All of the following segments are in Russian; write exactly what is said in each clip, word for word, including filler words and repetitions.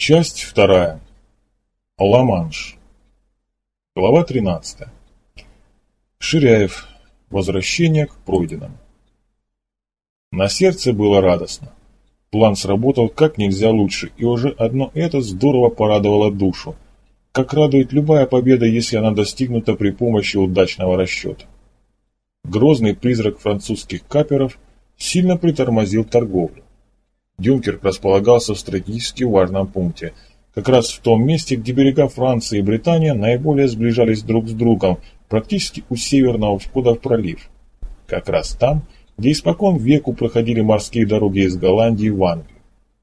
Часть вторая. Ла-Манш. Глава тринадцатая. Ширяев. Возвращение к пройденному. На сердце было радостно. План сработал как нельзя лучше, и уже одно это здорово порадовало душу, как радует любая победа, если она достигнута при помощи удачного расчета. Грозный призрак французских каперов сильно притормозил торговлю. Дюнкерк располагался в стратегически важном пункте, как раз в том месте, где берега Франции и Британия наиболее сближались друг с другом, практически у северного входа в пролив. Как раз там, где испокон веку проходили морские дороги из Голландии в Англию.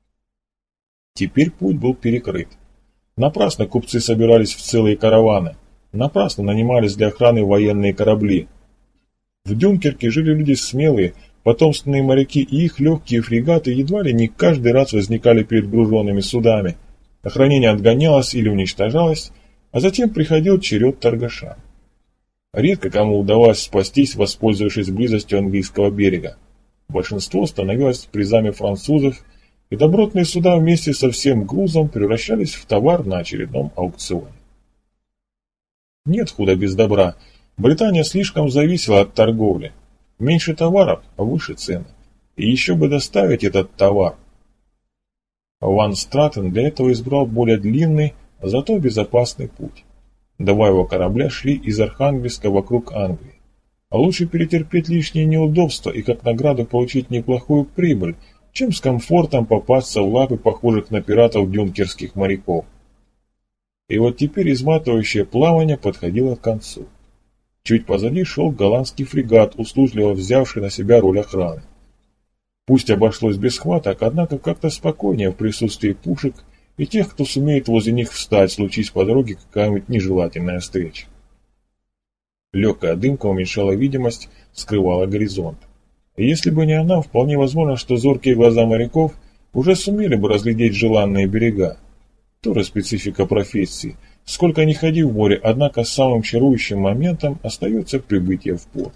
Теперь путь был перекрыт. Напрасно купцы собирались в целые караваны, напрасно нанимались для охраны военные корабли. В Дюнкерке жили люди смелые, потомственные моряки, и их легкие фрегаты едва ли не каждый раз возникали перед груженными судами. Охранение отгонялось или уничтожалось, а затем приходил черед торгаша. Редко кому удавалось спастись, воспользовавшись близостью английского берега. Большинство становилось призами французов, и добротные суда вместе со всем грузом превращались в товар на очередном аукционе. Нет худа без добра. Британия слишком зависела от торговли. Меньше товаров, а выше цены. И еще бы доставить этот товар. Ван Стратен для этого избрал более длинный, зато безопасный путь. Два его корабля шли из Архангельска вокруг Англии. А лучше перетерпеть лишние неудобства и как награду получить неплохую прибыль, чем с комфортом попасться в лапы похожих на пиратов дюнкерских моряков. И вот теперь изматывающее плавание подходило к концу. Чуть позади шел голландский фрегат, услужливо взявший на себя роль охраны. Пусть обошлось без схваток, однако как-то спокойнее в присутствии пушек и тех, кто сумеет возле них встать, случись по дороге какая-нибудь нежелательная встреча. Легкая дымка уменьшала видимость, скрывала горизонт. И если бы не она, вполне возможно, что зоркие глаза моряков уже сумели бы разглядеть желанные берега. Тоже специфика профессии. Сколько ни ходи в море, однако самым чарующим моментом остается прибытие в порт.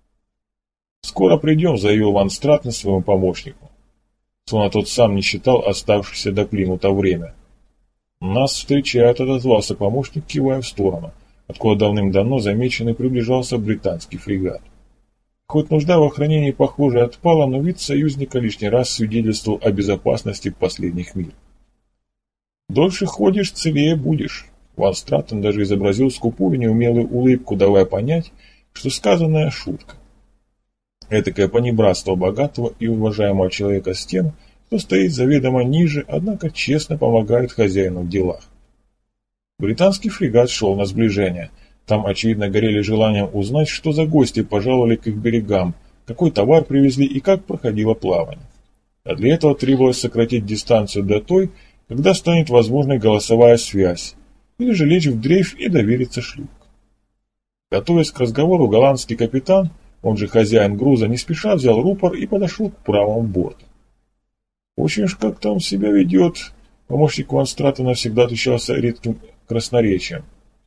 «Скоро придем», — заявил Ван Стратен своему помощнику. Словно тот сам не считал оставшееся до Плимута время. «Нас встречают», — отозвался помощник, кивая в сторону, откуда давным-давно замеченный приближался британский фрегат. Хоть нужда в охранении, похоже, отпала, но вид союзника лишний раз свидетельствовал о безопасности последних миль. «Дольше ходишь, целее будешь». Ван Стратен даже изобразил скупую неумелую улыбку, давая понять, что сказанная шутка. Этакое понебратство богатого и уважаемого человека с тем, кто стоит заведомо ниже, однако честно помогает хозяину в делах. Британский фрегат шел на сближение. Там, очевидно, горели желанием узнать, что за гости пожаловали к их берегам, какой товар привезли и как проходило плавание. А для этого требовалось сократить дистанцию до той, когда станет возможной голосовая связь, или же лечь в дрейф и довериться шлюпке. Готовясь к разговору, голландский капитан, он же хозяин груза, не спеша взял рупор и подошел к правому борту. Очень уж как там себя ведет, помощник Ван Стратена всегда отличался редким красноречием.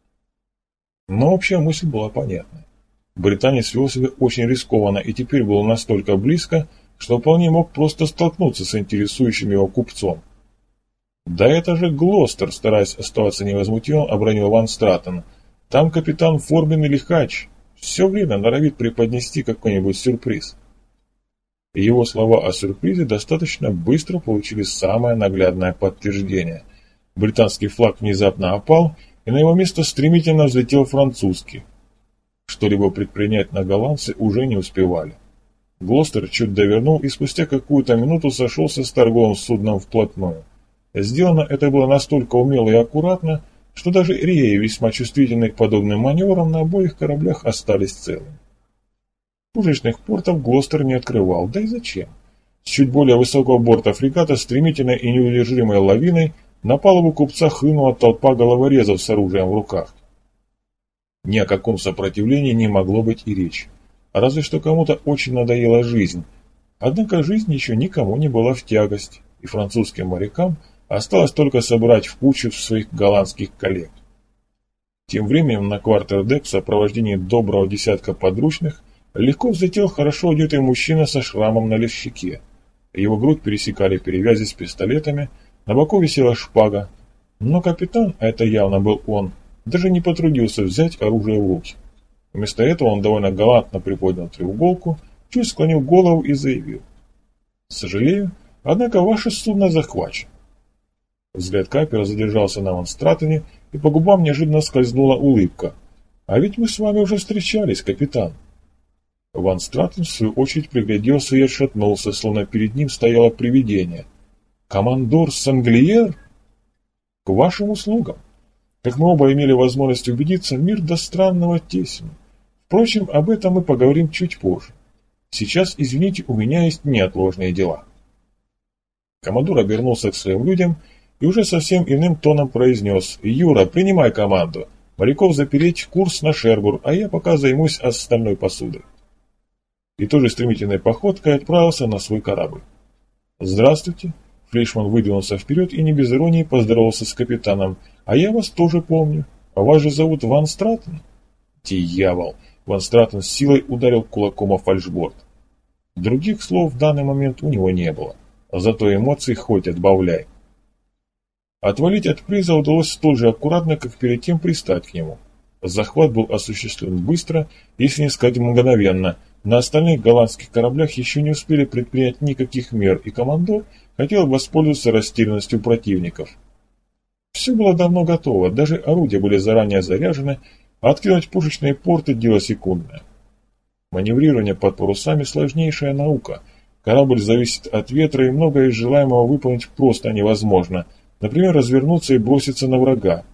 Но общая мысль была понятна. Британец вел себя очень рискованно и теперь был настолько близко, что вполне мог просто столкнуться с интересующим его купцом. «Да это же Глостер», — стараясь оставаться невозмутимым, обронил Ван Стратен. «Там капитан форменный лихач. Все время норовит преподнести какой-нибудь сюрприз». И его слова о сюрпризе достаточно быстро получили самое наглядное подтверждение. Британский флаг внезапно опал, и на его место стремительно взлетел французский. Что-либо предпринять на голландцы уже не успевали. Глостер чуть довернул и спустя какую-то минуту сошелся с торговым судном вплотную. Сделано это было настолько умело и аккуратно, что даже реи, весьма чувствительные к подобным маневрам, на обоих кораблях остались целыми. Пушечных портов Глостер не открывал, да и зачем? С чуть более высокого борта фрегата стремительной и неудержимой лавиной на палубу купца хлынула толпа головорезов с оружием в руках. Ни о каком сопротивлении не могло быть и речи, разве что кому-то очень надоела жизнь. Однако жизнь еще никому не была в тягость, и французским морякам осталось только собрать в кучу своих голландских коллег. Тем временем на квартердек в сопровождении доброго десятка подручных легко взлетел хорошо одетый мужчина со шрамом на щеке. Его грудь пересекали перевязи с пистолетами, На боку висела шпага, но капитан, а это явно был он, даже не потрудился взять оружие в руки. Вместо этого он довольно галантно приподнял треуголку, чуть склонил голову и заявил: «Сожалею, однако ваше судно захвачено». Взгляд капера задержался на Ван Стратене, и по губам неожиданно скользнула улыбка. «А ведь мы с вами уже встречались, капитан». Ван Стратен в свою очередь пригляделся и отшатнулся, словно перед ним стояло привидение. «Командор Санглиер? К вашим услугам. Как мы оба имели возможность убедиться, мир до странного тесен. Впрочем, об этом мы поговорим чуть позже. Сейчас, извините, у меня есть неотложные дела». Командор обернулся к своим людям и уже совсем иным тоном произнес: «Юра, принимай команду. Моряков запереть, курс на Шербур, а я пока займусь остальной посудой». И тоже стремительной походкой отправился на свой корабль. «Здравствуйте». Флейшман выдвинулся вперед и не без иронии поздоровался с капитаном. «А я вас тоже помню. А вас же зовут Ван Стратен?» «Дьявол!» Ван Стратен с силой ударил кулаком о фальшборд. Других слов в данный момент у него не было. Зато эмоций хоть отбавляй. Отвалить от приза удалось столь же аккуратно, как перед тем пристать к нему. Захват был осуществлен быстро, если не сказать мгновенно. На остальных голландских кораблях еще не успели предпринять никаких мер, и командор хотел воспользоваться растерянностью противников. Все было давно готово, даже орудия были заранее заряжены, а откинуть пушечные порты – дело секундное. Маневрирование под парусами – сложнейшая наука. Корабль зависит от ветра, и многое из желаемого выполнить просто невозможно. Например, развернуться и броситься на врага.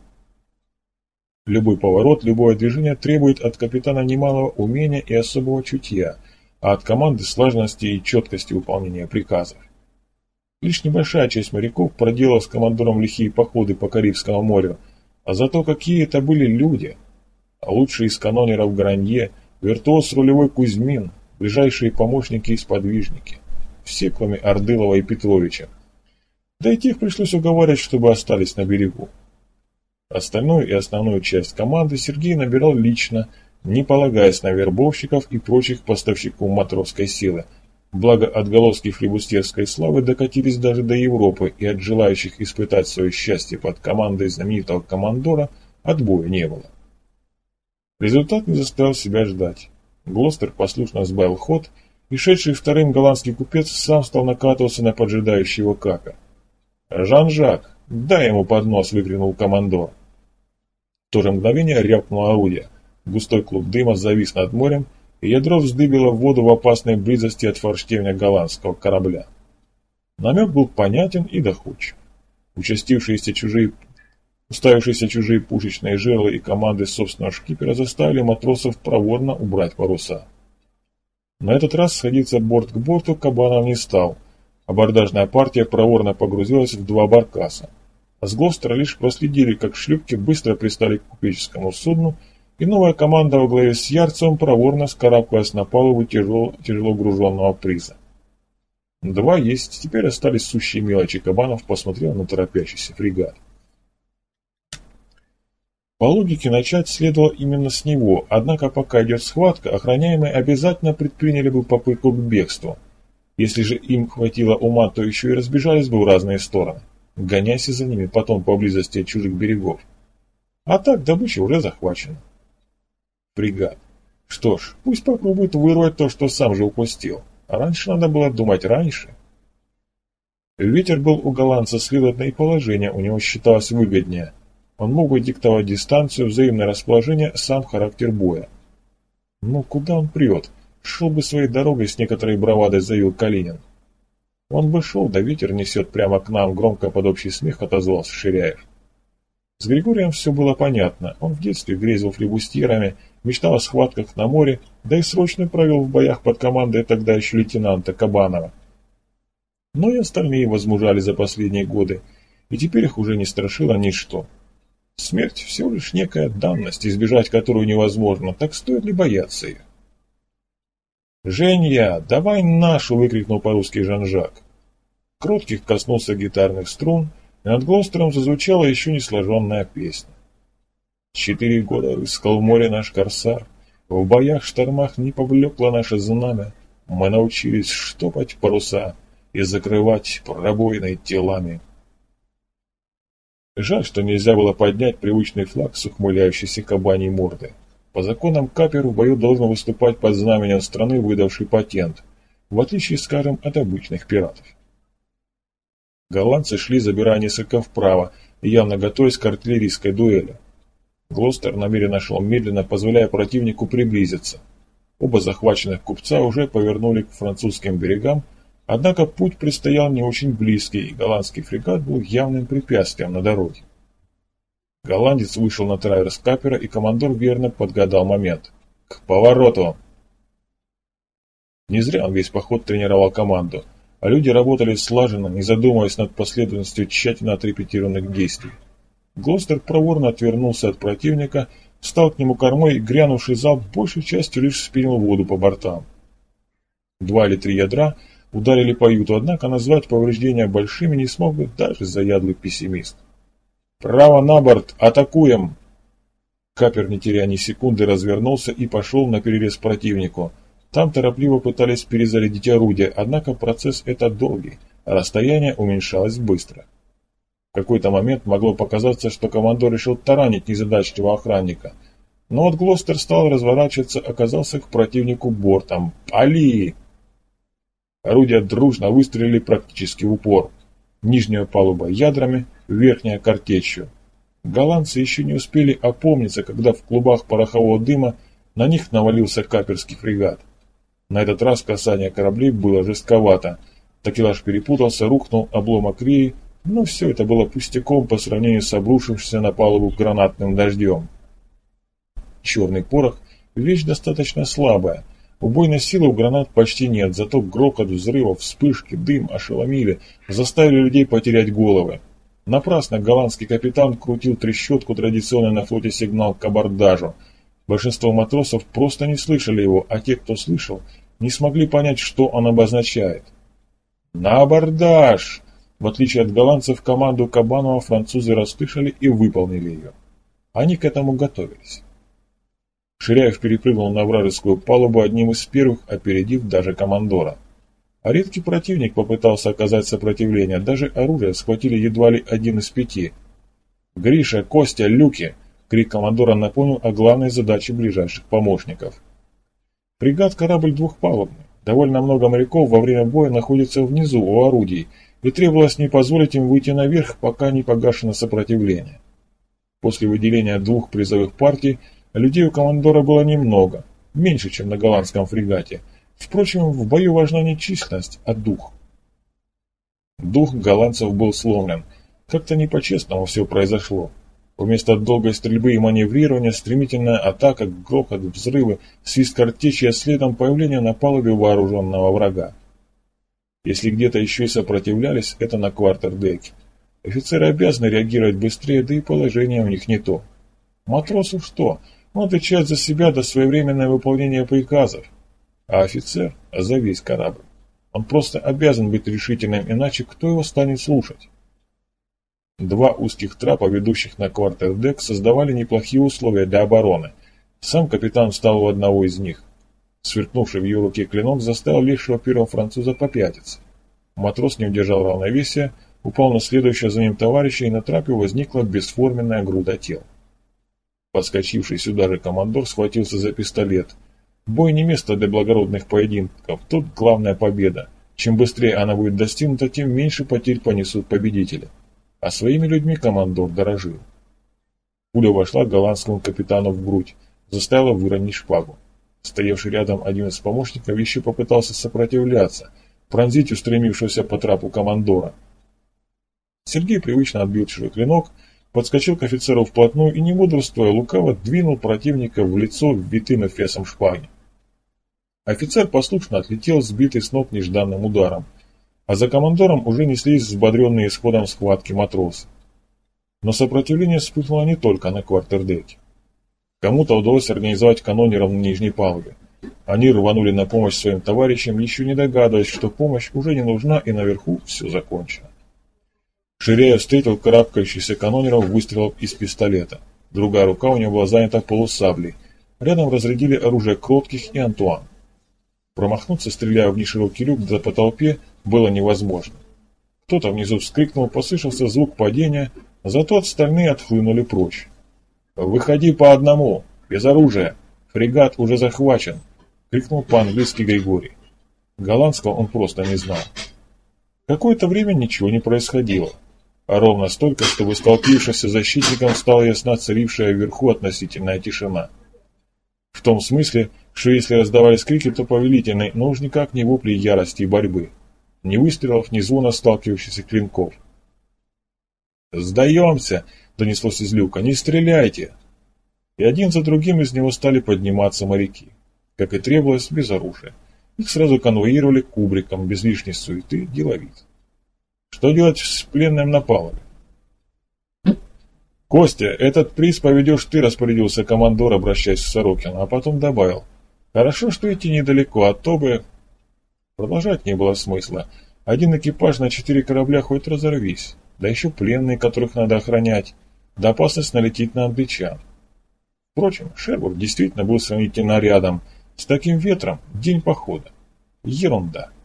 Любой поворот, любое движение требует от капитана немалого умения и особого чутья, а от команды слаженности и четкости выполнения приказов. Лишь небольшая часть моряков проделала с командором лихие походы по Карибскому морю, а зато какие это были люди. А лучшие из канонеров Гранье, виртуоз рулевой Кузьмин, ближайшие помощники и сподвижники. Все, кроме Ордылова и Петровича. Да и тех пришлось уговаривать, чтобы остались на берегу. Остальную и основную часть команды Сергей набирал лично, не полагаясь на вербовщиков и прочих поставщиков матросской силы. Благо отголоски флибустерской славы докатились даже до Европы, и от желающих испытать свое счастье под командой знаменитого командора отбоя не было. Результат не заставил себя ждать. Глостер послушно сбавил ход, и шедший вторым голландский купец сам стал накатываться на поджидающего Кака. «Жан-Жак, дай ему поднос!» — выкрикнул командор. В то же мгновение рявкнуло орудие. Густой клуб дыма завис над морем, и ядро вздыбило в воду в опасной близости от форштевня голландского корабля. Намек был понятен и доходчив. Участившиеся чужие, уставившиеся чужие пушечные жерла и команды собственного шкипера заставили матросов проворно убрать паруса. На этот раз сходиться борт к борту Кабанов не стал. Абордажная партия проворно погрузилась в два баркаса. А с Глостера лишь проследили, как шлюпки быстро пристали к купеческому судну, и новая команда во главе с Ярцевым проворно скарабкалась на палубу тяжело, тяжело груженного приза. Два есть, теперь остались сущие мелочи. Кабанов посмотрел на торопящийся фрегат. По логике начать следовало именно с него, однако пока идет схватка, охраняемые обязательно предприняли бы попытку к бегству. Если же им хватило ума, то еще и разбежались бы в разные стороны. Гоняйся за ними потом поблизости от чужих берегов. А так добыча уже захвачена. Фрегат. Что ж, пусть попробует вырвать то, что сам же упустил. А раньше надо было думать раньше. Ветер был у голландца, следовательно, и положение у него считалось выгоднее. Он мог бы диктовать дистанцию, взаимное расположение, сам характер боя. Ну, куда он прет? Шел бы своей дорогой, с некоторой бравадой заявил Калинин. Он бы шел, да ветер несет прямо к нам, громко под общий смех отозвался Ширяев. С Григорием все было понятно. Он в детстве грезил флибустьерами, мечтал о схватках на море, да и срочно провел в боях под командой тогда еще лейтенанта Кабанова. Но и остальные возмужали за последние годы, и теперь их уже не страшило ничто. Смерть всего лишь некая данность, избежать которую невозможно, так стоит ли бояться ее? «Женя, давай нашу!» — выкрикнул по-русски Жан-Жак. Кротких коснулся гитарных струн, и над Глостером зазвучала еще не сложенная песня. Четыре года рыскал в море наш корсар, в боях-штормах не поблекло наше знамя, мы научились штопать паруса и закрывать пробоины телами. Жаль, что нельзя было поднять привычный флаг с ухмыляющейся кабаней мордой. По законам капер в бою должен выступать под знаменем страны, выдавшей патент, в отличие, скажем, от обычных пиратов. Голландцы шли, забирая несколько вправо, явно готовясь к артиллерийской дуэли. Глостер намеренно шел медленно, позволяя противнику приблизиться. Оба захваченных купца уже повернули к французским берегам, однако путь предстоял не очень близкий, и голландский фрегат был явным препятствием на дороге. Голландец вышел на траверс капера, и командор верно подгадал момент. «К повороту!» Не зря он весь поход тренировал команду, а люди работали слаженно, не задумываясь над последовательностью тщательно отрепетированных действий. Глостер проворно отвернулся от противника, встал к нему кормой, и грянувший залп большей частью лишь вспенил воду по бортам. Два или три ядра ударили по юту, однако назвать повреждения большими не смог бы даже заядлый пессимист. «Право на борт! Атакуем!» Капер, не теряя ни секунды, развернулся и пошел наперерез противнику. Там торопливо пытались перезарядить орудие, однако процесс этот долгий, а расстояние уменьшалось быстро. В какой-то момент могло показаться, что командор решил таранить незадачливого охранника. Но вот Глостер стал разворачиваться, оказался к противнику бортом. «Пали!» Орудия дружно выстрелили практически в упор. Нижняя палуба ядрами, верхняя картечью. Голландцы еще не успели опомниться, когда в клубах порохового дыма на них навалился каперский фрегат. На этот раз касание кораблей было жестковато. Такелаж перепутался, рухнул обломок реи, но все это было пустяком по сравнению с обрушившимся на палубу гранатным дождем. Черный порох – вещь достаточно слабая. Убойной силы у гранат почти нет, зато грохот взрывов, вспышки, дым ошеломили, заставили людей потерять головы. Напрасно голландский капитан крутил трещотку, традиционный на флоте сигнал к абордажу. Большинство матросов просто не слышали его, а те, кто слышал, не смогли понять, что он обозначает. «На абордаж!» В отличие от голландцев, команду Кабанова французы расслышали и выполнили ее. Они к этому готовились. Ширяев перепрыгнул на вражескую палубу одним из первых, опередив даже командора. А редкий противник попытался оказать сопротивление, даже оружие схватили едва ли один из пяти. «Гриша, Костя, люки!» — крик командора напомнил о главной задаче ближайших помощников. Фрегат-корабль двухпалубный. Довольно много моряков во время боя находится внизу у орудий, и требовалось не позволить им выйти наверх, пока не погашено сопротивление. После выделения двух призовых партий людей у командора было немного, меньше, чем на голландском фрегате. Впрочем, в бою важна не численность, а дух. Дух голландцев был сломлен. Как-то не по-честному все произошло. Вместо долгой стрельбы и маневрирования стремительная атака, грохот, взрывы, свист картечи, а следом появление на палубе вооруженного врага. Если где-то еще и сопротивлялись, это на квартердеке. Офицеры обязаны реагировать быстрее, да и положение у них не то. Матросу что? Он отвечает за себя до своевременное выполнение приказов. А офицер – за весь корабль. Он просто обязан быть решительным, иначе кто его станет слушать? Два узких трапа, ведущих на квартердек, создавали неплохие условия для обороны. Сам капитан встал в одного из них. Сверкнувший в ее руке клинок заставил лишнего первого француза попятиться. Матрос не удержал равновесия, упал на следующего за ним товарища, и на трапе возникла бесформенная груда тел. Подскочивший сюда же командор схватился за пистолет. Бой не место для благородных поединков, тут главная победа. Чем быстрее она будет достигнута, тем меньше потерь понесут победители. А своими людьми командор дорожил. Пуля вошла голландскому капитану в грудь, заставила выронить шпагу. Стоявший рядом один из помощников еще попытался сопротивляться, пронзить устремившегося по трапу командора. Сергей привычно отбил чужой клинок, подскочил к офицеру вплотную и, не мудрствуя, лукаво двинул противника в лицо вбитым эфесом шпаги. Офицер послушно отлетел, сбитый с ног нежданным ударом, а за командором уже неслись взбодренные исходом схватки матросы. Но сопротивление вспыхнуло не только на квартердеке. Кому-то удалось организовать канонеров на нижней палубе. Они рванули на помощь своим товарищам, еще не догадываясь, что помощь уже не нужна и наверху все закончено. Ширяев встретил карабкающихся канонеров выстрелом из пистолета. Другая рука у него была занята полусаблей. Рядом разрядили оружие Кротких и Антуан. Промахнуться, стреляя в неширокий люк, да по толпе, было невозможно. Кто-то внизу вскрикнул, послышался звук падения, Зато остальные отхлынули прочь. «Выходи по одному, без оружия, фрегат уже захвачен!» — крикнул по-английски Григорий. Голландского он просто не знал. Какое-то время ничего не происходило, а ровно столько, чтобы столпившимся защитникам стала ясна царившая вверху относительная тишина. В том смысле, что если раздавались крики, то повелительные, но уж никак не вопли ярости и борьбы. Ни выстрелов, ни звона сталкивающихся клинков. «Сдаемся!» — донеслось из люка. «Не стреляйте!» И один за другим из него стали подниматься моряки. Как и требовалось, без оружия. Их сразу конвоировали кубриком, без лишней суеты, деловит. Что делать с пленным на палубе? «Костя, этот приз поведешь ты», — распорядился командор, обращаясь к Сорокину, а потом добавил. «Хорошо, что идти недалеко, а то бы...» Продолжать не было смысла. Один экипаж на четыре корабля хоть разорвись, да еще пленные, которых надо охранять, да опасность налететь на англичан. Впрочем, Шербург действительно был сравнительно рядом. С таким ветром день похода. Ерунда.